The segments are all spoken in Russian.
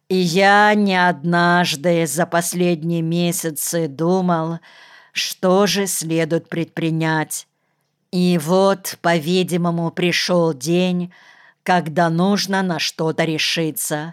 И я не однажды за последние месяцы думал, что же следует предпринять. И вот, по-видимому, пришел день, когда нужно на что-то решиться.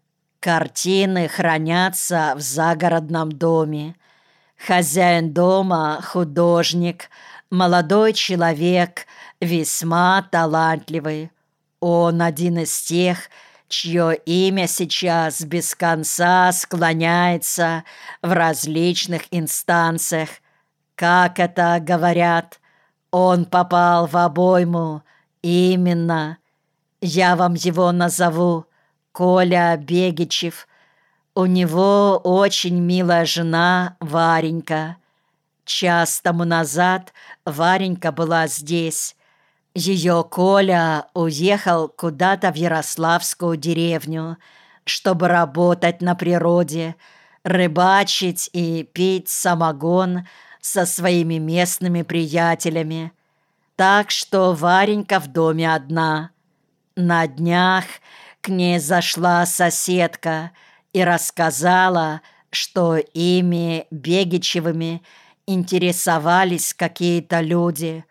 Картины хранятся в загородном доме. Хозяин дома, художник, молодой человек, весьма талантливый. Он один из тех, чье имя сейчас без конца склоняется в различных инстанциях. Как это говорят, он попал в обойму. Именно. Я вам его назову. Коля Бегичев. У него очень милая жена Варенька. Час тому назад Варенька была здесь. Ее Коля уехал куда-то в Ярославскую деревню, чтобы работать на природе, рыбачить и пить самогон со своими местными приятелями. Так что Варенька в доме одна. На днях к ней зашла соседка и рассказала, что ими, Бегичевыми, интересовались какие-то люди.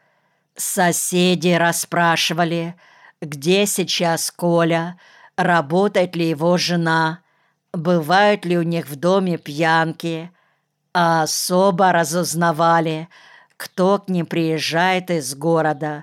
Соседи расспрашивали, где сейчас Коля, работает ли его жена, бывают ли у них в доме пьянки, а особо разузнавали, кто к ним приезжает из города.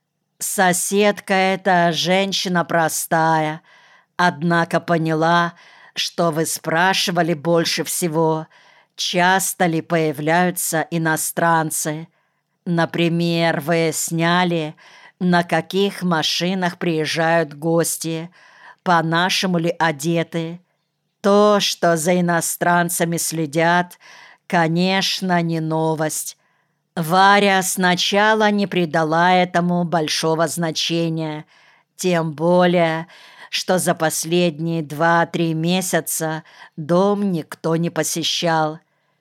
Соседка эта женщина простая, однако поняла, что вы спрашивали больше всего, часто ли появляются иностранцы. Например, вы сняли, на каких машинах приезжают гости, по-нашему ли одеты. То, что за иностранцами следят, конечно, не новость. Варя сначала не придала этому большого значения, тем более, что за последние 2-3 месяца дом никто не посещал.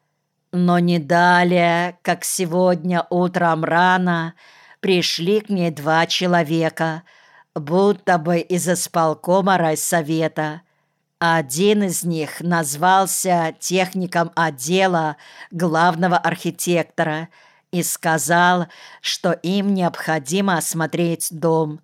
Но не далее, как сегодня утром рано, пришли к ней 2 человека, будто бы из исполкома райсовета. Один из них назвался техником отдела главного архитектора и сказал, что им необходимо осмотреть дом.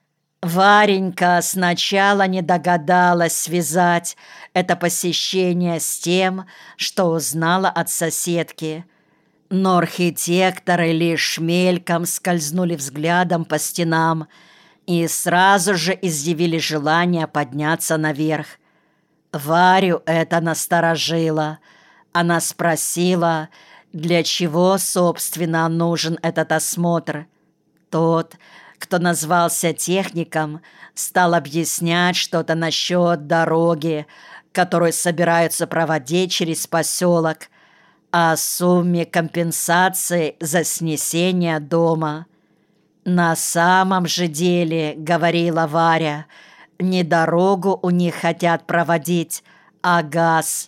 Варенька сначала не догадалась связать это посещение с тем, что узнала от соседки, но архитекторы лишь мельком скользнули взглядом по стенам и сразу же изъявили желание подняться наверх. Варю это насторожило. Она спросила, для чего, собственно, нужен этот осмотр. Тот, кто назвался техником, стал объяснять что-то насчет дороги, которую собираются проводить через поселок, о сумме компенсации за снесение дома. «На самом же деле, — говорила Варя, — не дорогу у них хотят проводить, а газ».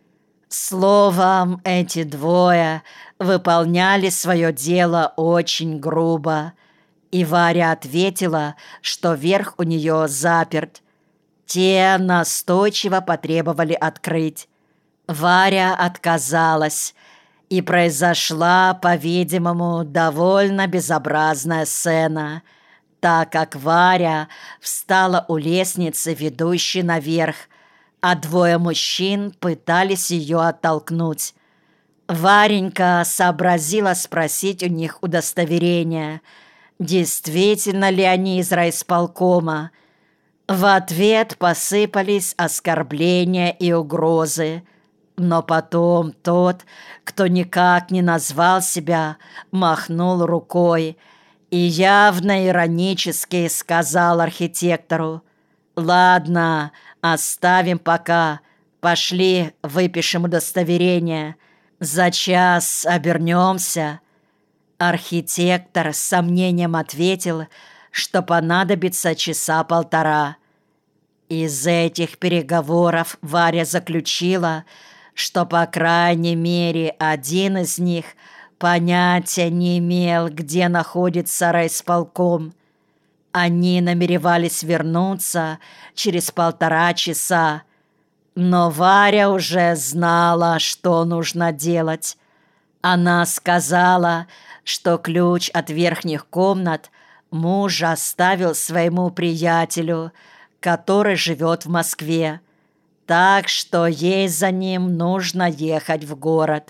Словом, эти двое выполняли свое дело очень грубо, и Варя ответила, что верх у нее заперт. Те настойчиво потребовали открыть. Варя отказалась, и произошла, по-видимому, довольно безобразная сцена, так как Варя встала у лестницы, ведущей наверх, а 2 мужчин пытались ее оттолкнуть. Варенька сообразила спросить у них удостоверение, действительно ли они из райисполкома. В ответ посыпались оскорбления и угрозы, но потом тот, кто никак не назвал себя, махнул рукой и явно иронически сказал архитектору: «Ладно, оставим пока, пошли выпишем удостоверение, за час обернемся». Архитектор с сомнением ответил, что понадобится 1-1.5 часа. Из этих переговоров Варя заключила, что, по крайней мере, один из них понятия не имел, где находится райисполком. Они намеревались вернуться через 1,5 часа. Но Варя уже знала, что нужно делать. Она сказала, что ключ от верхних комнат муж оставил своему приятелю, который живет в Москве, так что ей за ним нужно ехать в город.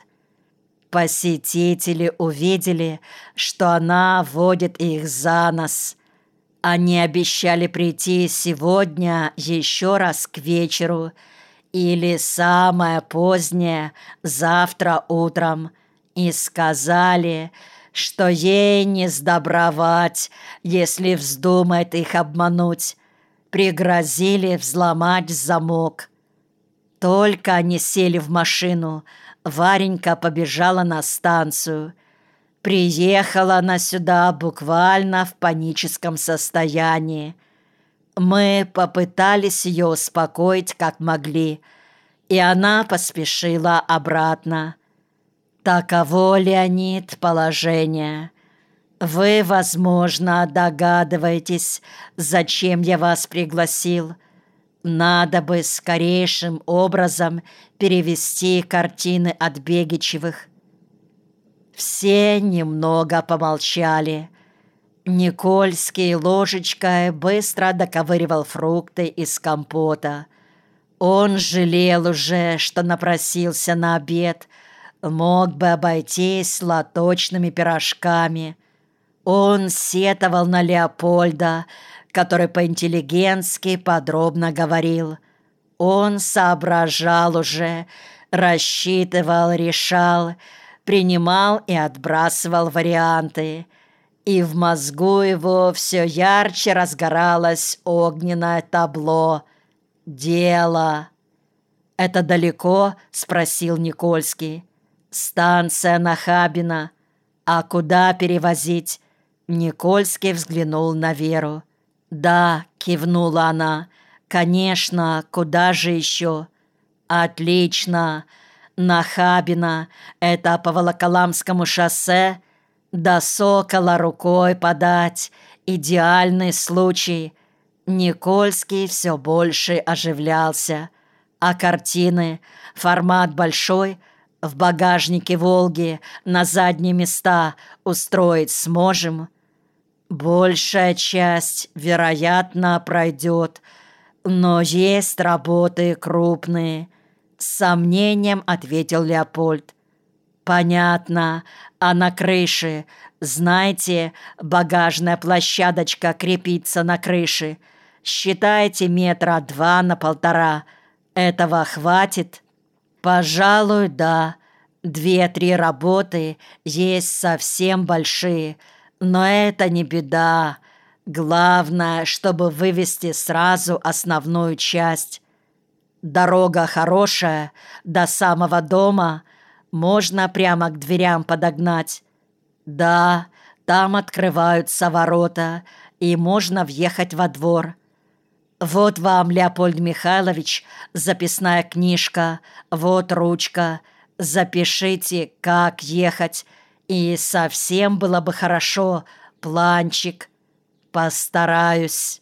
Посетители увидели, что она водит их за нос. Они обещали прийти сегодня еще раз к вечеру или самое позднее завтра утром, и сказали, что ей не сдобровать, если вздумает их обмануть. Пригрозили взломать замок. Только они сели в машину, Варенька побежала на станцию. Приехала она сюда буквально в паническом состоянии. Мы попытались ее успокоить как могли, и она поспешила обратно. Таково, Леонид, положение. Вы, возможно, догадываетесь, зачем я вас пригласил. Надо бы скорейшим образом перевести картины от Бегичевых. Все немного помолчали. Никольский ложечкой быстро доковыривал фрукты из компота. Он жалел уже, что напросился на обед, мог бы обойтись лоточными пирожками. Он сетовал на Леопольда, который по-интеллигентски подробно говорил. Он соображал уже, рассчитывал, решал, принимал и отбрасывал варианты. И в мозгу его все ярче разгоралось огненное табло. Дело. «Это далеко?» — спросил Никольский. «Станция Нахабино. А куда перевозить?» Никольский взглянул на Веру. «Да», — кивнула она, — «конечно, куда же еще?» «Отлично. Нахабино — это по Волоколамскому шоссе? До Сокола рукой подать. Идеальный случай». Никольский все больше оживлялся. «А картины? Формат большой? В багажнике «Волги» на задние места устроить сможем?» «Большая часть, вероятно, пройдет, но есть работы крупные», — с сомнением ответил Леопольд. «Понятно. А на крыше, знаете, багажная площадочка крепится на крыше. Считайте 2 метра на 1,5. Этого хватит?» «Пожалуй, да. 2-3 работы есть совсем большие, но это не беда. Главное, чтобы вывести сразу основную часть. Дорога хорошая, до самого дома. Можно прямо к дверям подогнать. Да, там открываются ворота, и можно въехать во двор. Вот вам, Леопольд Михайлович, записная книжка, вот ручка. Запишите, как ехать, и совсем было бы хорошо, планчик. Постараюсь».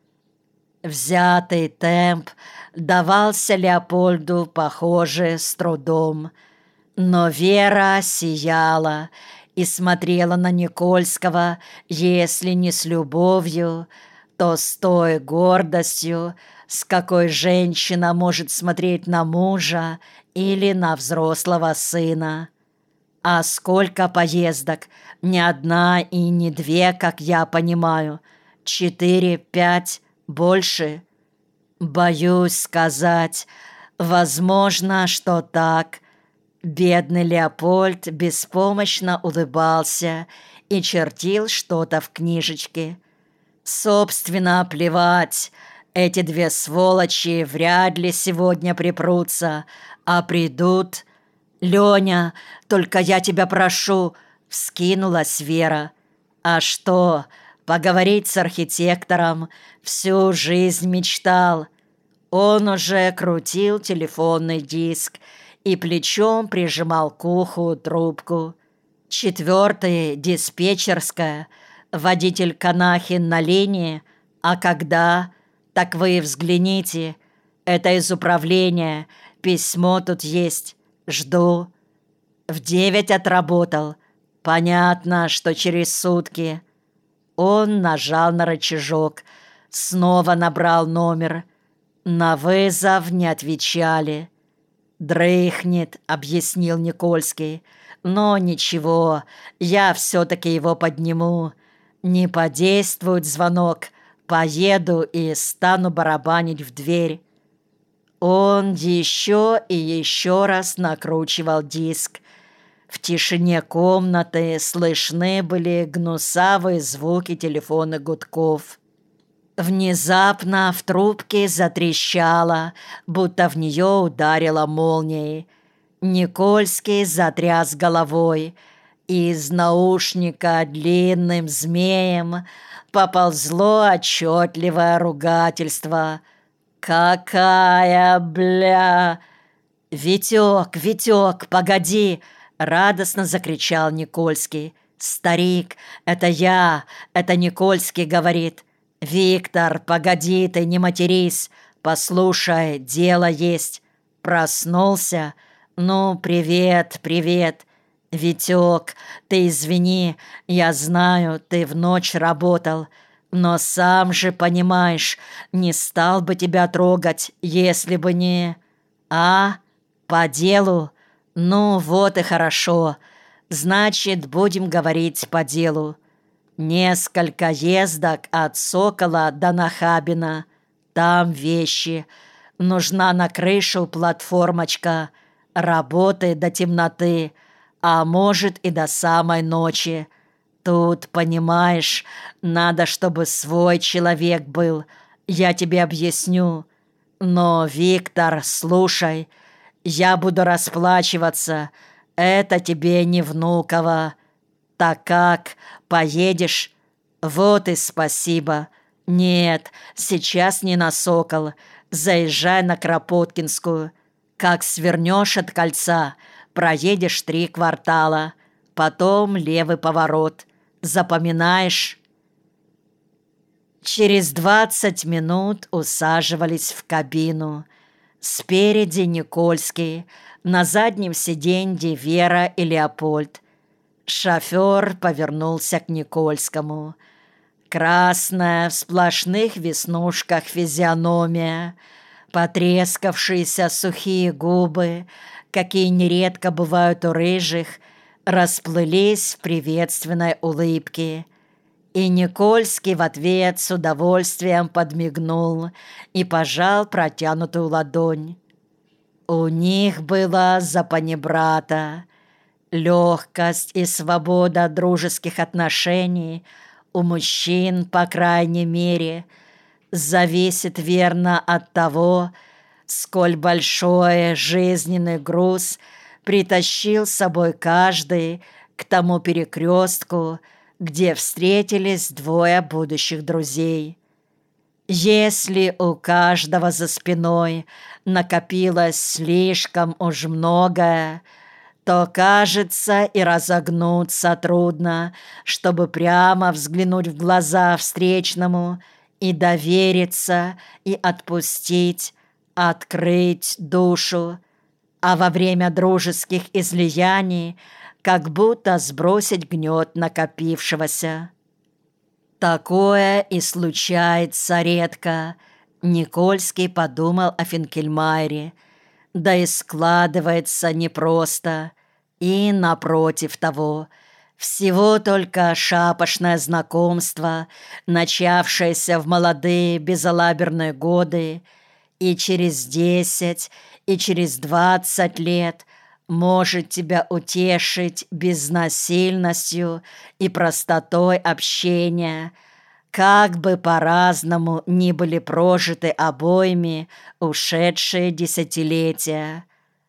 Взятый темп давался Леопольду, похоже, с трудом. Но Вера сияла и смотрела на Никольского, если не с любовью, то с той гордостью, с какой женщина может смотреть на мужа или на взрослого сына. «А сколько поездок? Не одна и не 2, как я понимаю. 4, 5, больше?» «Боюсь сказать. Возможно, что так». Бедный Леопольд беспомощно улыбался и чертил что-то в книжечке. «Собственно, плевать. Эти 2 сволочи вряд ли сегодня припрутся, а придут...» «Леня, только я тебя прошу», — вскинулась Вера. «А что, поговорить с архитектором? Всю жизнь мечтал». Он уже крутил телефонный диск и плечом прижимал к уху трубку. 4-я диспетчерская. Водитель Канахин на линии. А когда? Так вы взгляните. Это из управления. Письмо тут есть. Жду. В 9 отработал. Понятно, что через сутки». Он нажал на рычажок. Снова набрал номер. На вызов не отвечали. «Дрыхнет», — объяснил Никольский. «Но ничего, я все-таки его подниму. Не подействует звонок. Поеду и стану барабанить в дверь». Он еще и еще раз накручивал диск. В тишине комнаты слышны были гнусавые звуки телефонных гудков. Внезапно в трубке затрещало, будто в нее ударила молнией. Никольский затряс головой. Из наушника длинным змеем поползло отчетливое ругательство. «Какая бля!» «Витек, Витек, погоди!» — радостно закричал Никольский. «Старик, это я, это Никольский говорит. Виктор, погоди ты, не матерись. Послушай, дело есть. Проснулся? Ну, привет, привет. Витек, ты извини, я знаю, ты в ночь работал. Но сам же понимаешь, не стал бы тебя трогать, если бы не... А? По делу? Ну, вот и хорошо. Значит, будем говорить по делу. Несколько ездок от Сокола до Нахабина. Там вещи. Нужна на крышу платформочка. Работы до темноты, а может и до самой ночи. Тут, понимаешь, надо, чтобы свой человек был. Я тебе объясню. Но, Виктор, слушай, я буду расплачиваться. Это тебе не Внуково. Так как, поедешь? Вот и спасибо. Нет, сейчас не на Сокол. Заезжай на Кропоткинскую. Как свернешь от кольца, проедешь 3 квартала. Потом левый поворот. Запоминаешь? Через 20 минут усаживались в кабину. Спереди Никольский, на заднем сиденье Вера и Леопольд. Шофер повернулся к Никольскому. Красная, в сплошных веснушках физиономия, потрескавшиеся сухие губы, какие нередко бывают у рыжих, расплылись в приветственной улыбке. И Никольский в ответ с удовольствием подмигнул и пожал протянутую ладонь. У них была запанибрата. Легкость и свобода дружеских отношений у мужчин, по крайней мере, зависит верно от того, сколь большой жизненный груз притащил с собой каждый к тому перекрестку, где встретились 2 будущих друзей. Если у каждого за спиной накопилось слишком уж многое, то, кажется, и разогнуться трудно, чтобы прямо взглянуть в глаза встречному и довериться, и отпустить, открыть душу, а во время дружеских излияний как будто сбросить гнет накопившегося. Такое и случается редко. Никольский подумал о Финкельмайере. Да и складывается непросто. И, напротив того, всего только шапошное знакомство, начавшееся в молодые безалаберные годы, и через 10, и через 20 лет может тебя утешить безнасильностью и простотой общения, как бы по-разному ни были прожиты обоими ушедшие десятилетия.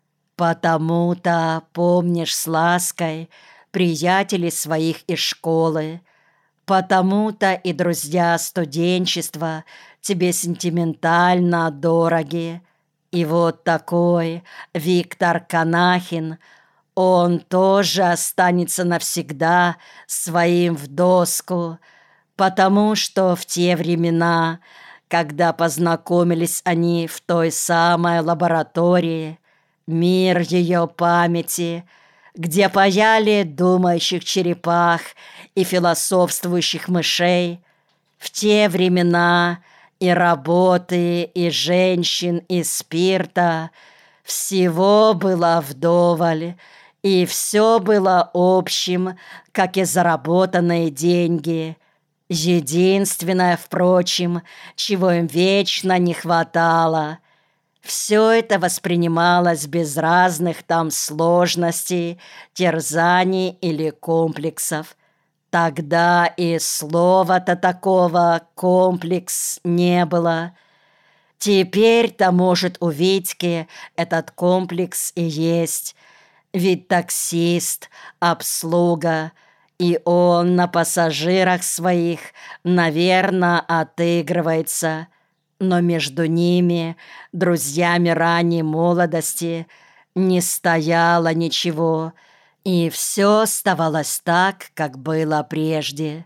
Потому-то помнишь с лаской приятелей своих из школы, потому-то и друзья студенчества тебе сентиментально дороги. И вот такой Виктор Канахин, он тоже останется навсегда своим в доску, потому что в те времена, когда познакомились они в той самой лаборатории, мир ее памяти, где паяли думающих черепах и философствующих мышей, в те времена и работы, и женщин, и спирта всего было вдоволь, и все было общим, как и заработанные деньги. Единственное, впрочем, чего им вечно не хватало, все это воспринималось без разных там сложностей, терзаний или комплексов. Тогда и слова-то такого «комплекс» не было. Теперь-то, может, у Витьки этот комплекс и есть. Ведь таксист, обслуга, и он на пассажирах своих, наверное, отыгрывается. Но между ними, друзьями ранней молодости, не стояло ничего, и все оставалось так, как было прежде.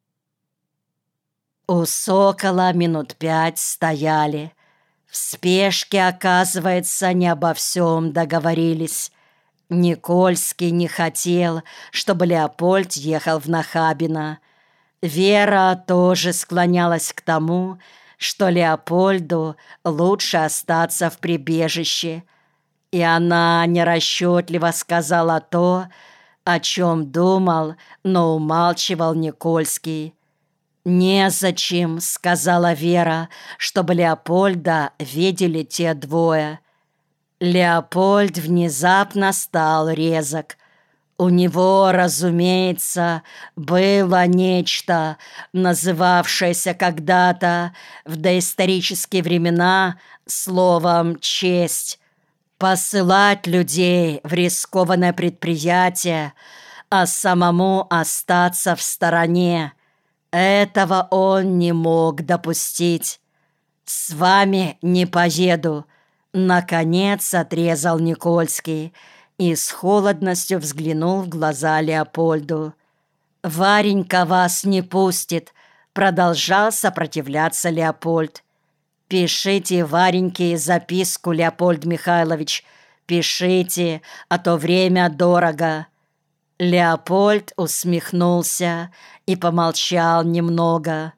У Сокола минут 5 стояли. В спешке, оказывается, не обо всем договорились. Никольский не хотел, чтобы Леопольд ехал в Нахабино. Вера тоже склонялась к тому, что Леопольду лучше остаться в прибежище, и она нерасчетливо сказала то, о чем думал, но умалчивал Никольский. «Незачем», — сказала Вера, — «чтобы Леопольда видели те двое». Леопольд внезапно стал резок. У него, разумеется, было нечто, называвшееся когда-то в доисторические времена словом «честь». Посылать людей в рискованное предприятие, а самому остаться в стороне. Этого он не мог допустить. «С вами не поеду», — наконец отрезал Никольский и с холодностью взглянул в глаза Леопольду. «Варенька вас не пустит», — продолжал сопротивляться Леопольд. «Пишите Вареньке записку, Леопольд Михайлович, пишите, а то время дорого». Леопольд усмехнулся и помолчал немного.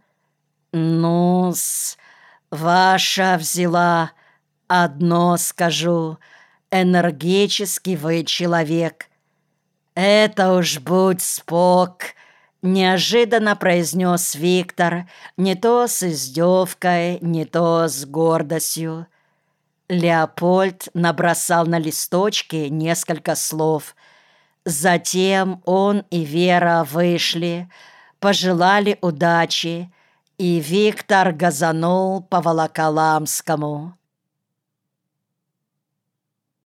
«Ну-с, ваша взяла, одно скажу, энергический вы человек». «Это уж будь спок», — неожиданно произнес Виктор, не то с издевкой, не то с гордостью. Леопольд набросал на листочке несколько слов. Затем он и Вера вышли, пожелали удачи, и Виктор газанул по Волоколамскому.